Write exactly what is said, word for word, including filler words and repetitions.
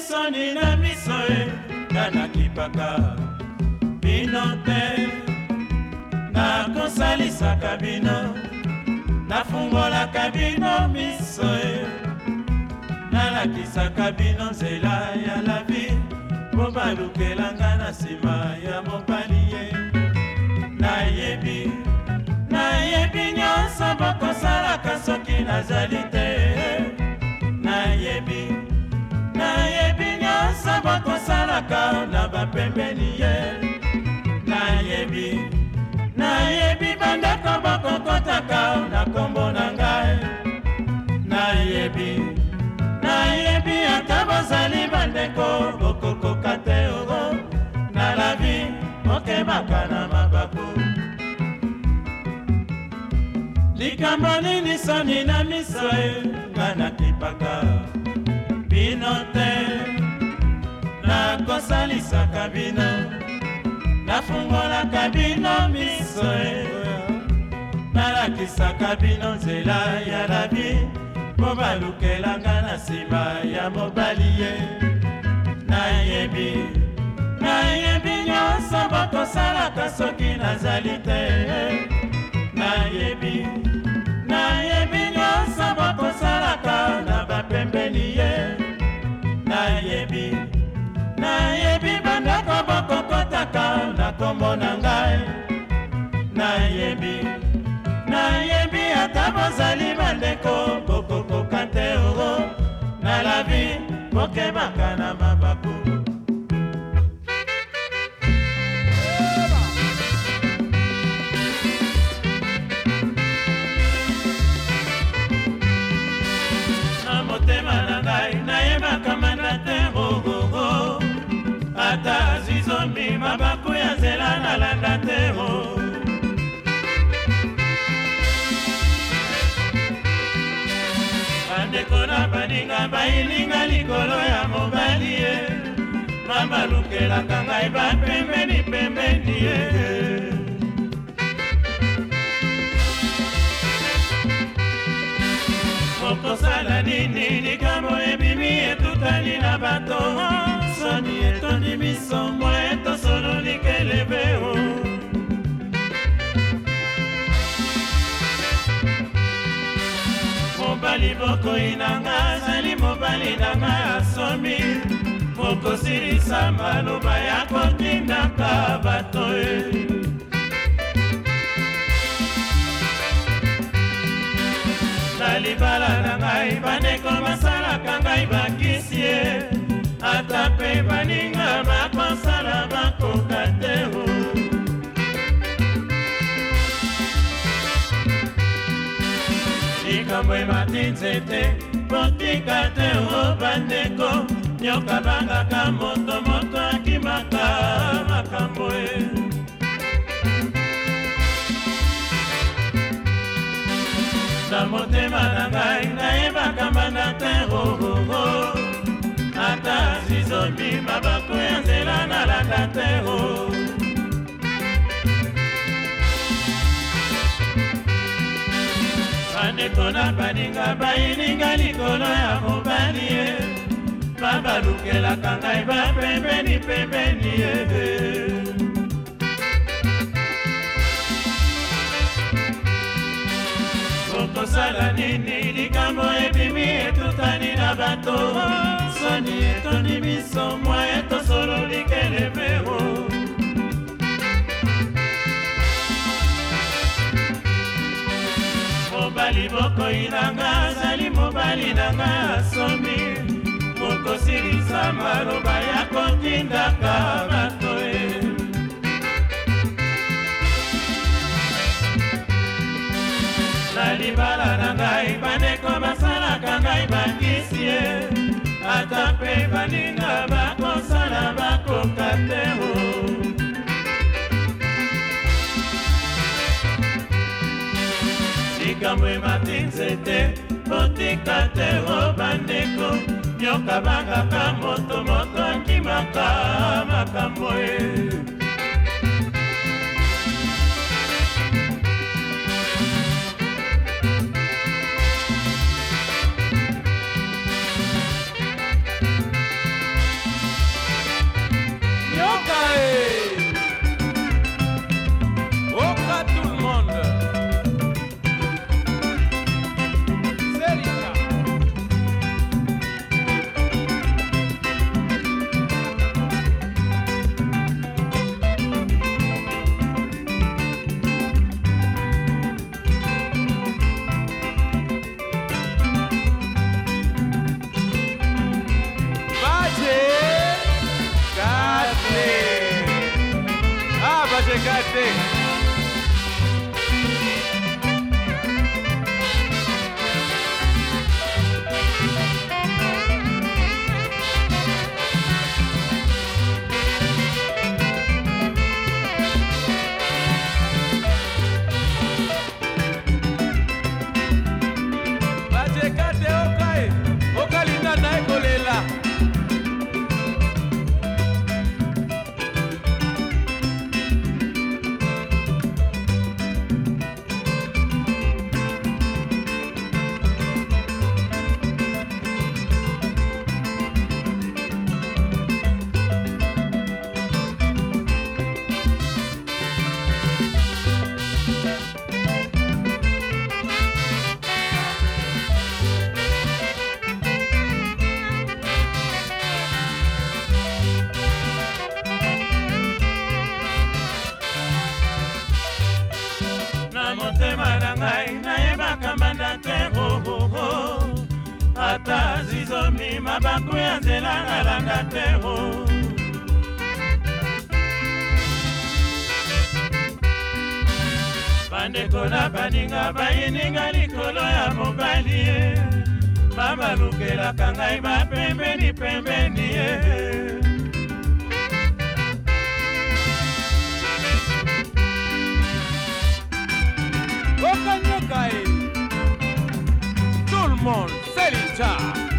soni na miso e nga nakipaka bino te nakosalisaka bino nafungolaka bino miso e nalakisaka bino nzela ya la vie mpo balukelanga na nsima ya mobali ye nayebi nayebi nyonso bokosalaka soki nazali te nayebi nayebi nyonso bokosalaka na bapembeni ye nayebi nayebi bandako bokokotaka na kombo na ngai nayebi nayebi ata bozali bandeko bokokoka te oro na la vie mokebaka na mabaku likambo nini soni na miso e nga nakipaka bino te nakosalisaka bino nafungolaka bino miso e nalakisaka bino nzela ya la vie mpo balukelanga na nsima ya mobali ye nayebi nayebi nyonso bokosalaka soki nazali te nayebi nayebi nyonso bokosalaka na bapembeni ye nayebi nayebi bandako bokokotaka na kombo na ngai nayebi nayebi ata bozali bandeko bokokoka te oro na la vie bokebaka na mabaku na motema na ngai nayebaka manda te ogogo ata zizombi mabaku ya nzela nalanda te o bandeko na baninga bayilinga likolo ya mobali ye babalukelaka ngai bapembeni pembeni ye okosala nini likambo ebimi etutani na bato soni etondi misombo etosolo likelebeo mobali bokoyi nanga azali mobali nanga asomi mokosilisa maloba ya kotindaka bato e na libala na ngai bandeko basalaka ngai bakisi ye ata mpe baninga bakosala bakoka te o likambo emati nzete botika te o bandeko nyoka bangaka moto moto akimaka makambo e na motema na ngai nayebaka manda te ogogo ata zizombi mabaku ya nzela nalanda te o bandeko na baninga bayilinga likolo ya mobali ye babalukelaka ngai bapembeni pembeni ye okosala nini likambo ebimi etutani na bato soni etondi miso mwa etosolo likelebeo mobali bokoyi nanga azali mobali nanga asomi okosilisa maloba ya kotindaka bato e na libala na ngai bandeko basalaka ngai bakisi ye ata mpe baninga bakosala bakoka te o likambo emati nzete botika te o bandeko nyoka bangaka moto moto akimaka makambo e bajenga te. motema na ngai nayebaka mbanda te hohoho ata zizomi mabaku ya nzela nalanda te ho bandeko na baninga bayininga likolo ya mobali ye babalukelaka ngai bapembeni pembeni ye Tout le monde, c'est l'Incha.